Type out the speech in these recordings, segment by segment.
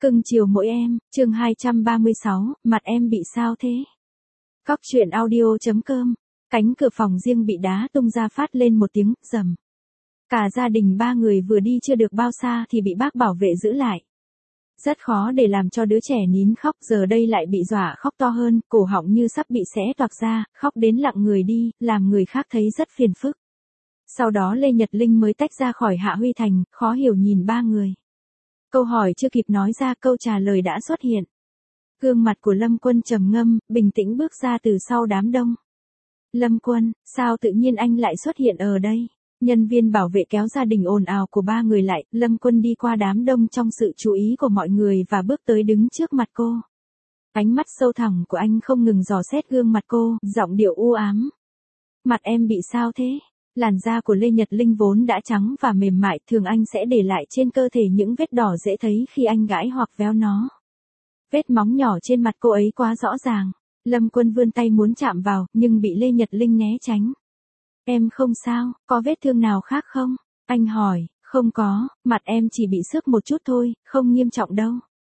Cưng chiều mỗi em, chương 236, mặt em bị sao thế? Cóc truyện audio.com, cánh cửa phòng riêng bị đá tung ra phát lên một tiếng rầm. Cả gia đình ba người vừa đi chưa được bao xa thì bị bác bảo vệ giữ lại. Rất khó để làm cho đứa trẻ nín khóc, giờ đây lại bị dọa khóc to hơn, cổ họng như sắp bị xé toạc ra, khóc đến lặng người đi, làm người khác thấy rất phiền phức. Sau đó Lê Nhật Linh mới tách ra khỏi Hạ Huy Thành, khó hiểu nhìn ba người. Câu hỏi chưa kịp nói ra, câu trả lời đã xuất hiện. Gương mặt của Lâm Quân trầm ngâm, bình tĩnh bước ra từ sau đám đông. Lâm Quân, sao tự nhiên anh lại xuất hiện ở đây? Nhân viên bảo vệ kéo gia đình ồn ào của ba người lại, Lâm Quân đi qua đám đông trong sự chú ý của mọi người và bước tới đứng trước mặt cô. Ánh mắt sâu thẳm của anh không ngừng dò xét gương mặt cô, giọng điệu u ám. Mặt em bị sao thế? Làn da của Lê Nhật Linh vốn đã trắng và mềm mại, thường anh sẽ để lại trên cơ thể những vết đỏ dễ thấy khi anh gãi hoặc véo nó. Vết móng nhỏ trên mặt cô ấy quá rõ ràng. Lâm Quân vươn tay muốn chạm vào, nhưng bị Lê Nhật Linh né tránh. Em không sao, có vết thương nào khác không? Anh hỏi, không có, mặt em chỉ bị xước một chút thôi, không nghiêm trọng đâu.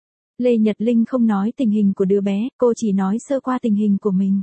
Lê Nhật Linh không nói tình hình của đứa bé, cô chỉ nói sơ qua tình hình của mình.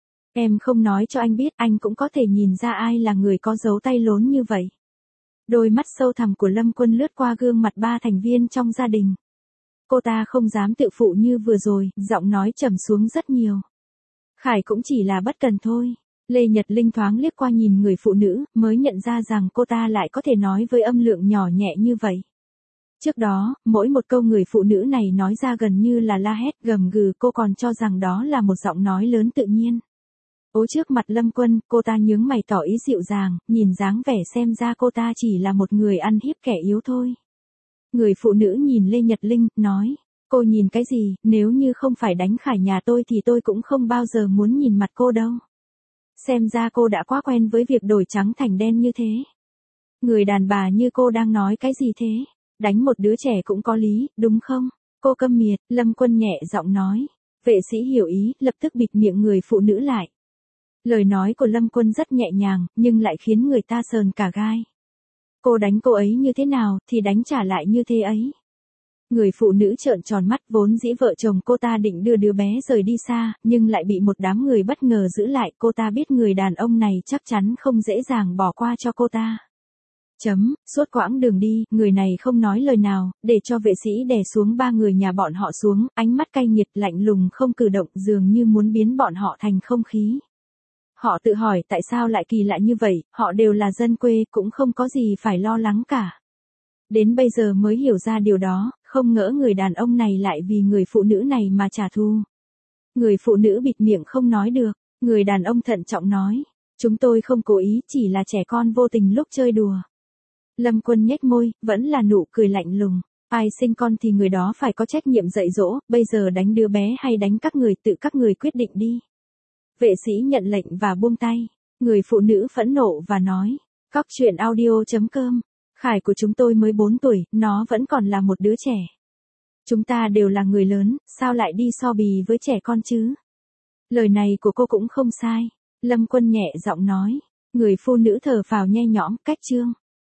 Em không nói cho anh biết, anh cũng có thể nhìn ra ai là người có dấu tay lốn như vậy. Đôi mắt sâu thẳm của Lâm Quân lướt qua gương mặt ba thành viên trong gia đình. Cô ta không dám tự phụ như vừa rồi, giọng nói trầm xuống rất nhiều. Khải cũng chỉ là bất cần thôi. Lê Nhật Linh thoáng liếc qua nhìn người phụ nữ, mới nhận ra rằng cô ta lại có thể nói với âm lượng nhỏ nhẹ như vậy. Trước đó, mỗi một câu người phụ nữ này nói ra gần như là la hét gầm gừ, cô còn cho rằng đó là một giọng nói lớn tự nhiên. Trước mặt Lâm Quân, cô ta nhướng mày tỏ ý dịu dàng, nhìn dáng vẻ xem ra cô ta chỉ là một người ăn hiếp kẻ yếu thôi. Người phụ nữ nhìn Lê Nhật Linh, nói, cô nhìn cái gì, nếu như không phải đánh Khải nhà tôi thì tôi cũng không bao giờ muốn nhìn mặt cô đâu. Xem ra cô đã quá quen với việc đổi trắng thành đen như thế. Người đàn bà như cô đang nói cái gì thế? Đánh một đứa trẻ cũng có lý, đúng không? Cô câm miệt, Lâm Quân nhẹ giọng nói. Vệ sĩ hiểu ý, lập tức bịt miệng người phụ nữ lại. Lời nói của Lâm Quân rất nhẹ nhàng, nhưng lại khiến người ta sờn cả gai. Cô đánh cô ấy như thế nào, thì đánh trả lại như thế ấy. Người phụ nữ trợn tròn mắt, vốn dĩ vợ chồng cô ta định đưa đứa bé rời đi xa, nhưng lại bị một đám người bất ngờ giữ lại. Cô ta biết người đàn ông này chắc chắn không dễ dàng bỏ qua cho cô ta. Suốt quãng đường đi, người này không nói lời nào, để cho vệ sĩ đè xuống ba người nhà bọn họ xuống, ánh mắt cay nghiệt lạnh lùng không cử động, dường như muốn biến bọn họ thành không khí. Họ tự hỏi tại sao lại kỳ lạ như vậy, họ đều là dân quê, cũng không có gì phải lo lắng cả. Đến bây giờ mới hiểu ra điều đó, không ngỡ người đàn ông này lại vì người phụ nữ này mà trả thù. Người phụ nữ bịt miệng không nói được, người đàn ông thận trọng nói, chúng tôi không cố ý, chỉ là trẻ con vô tình lúc chơi đùa. Lâm Quân nhếch môi, vẫn là nụ cười lạnh lùng, ai sinh con thì người đó phải có trách nhiệm dạy dỗ, bây giờ đánh đứa bé hay đánh các người tự các người quyết định đi. Vệ sĩ nhận lệnh và buông tay. Người phụ nữ phẫn nộ và nói, cóc truyện audio.com, Khải của chúng tôi mới 4 tuổi, nó vẫn còn là một đứa trẻ. Chúng ta đều là người lớn, sao lại đi so bì với trẻ con chứ? Lời này của cô cũng không sai. Lâm Quân nhẹ giọng nói. Người phụ nữ thở phào nhe nhõm, cách chương.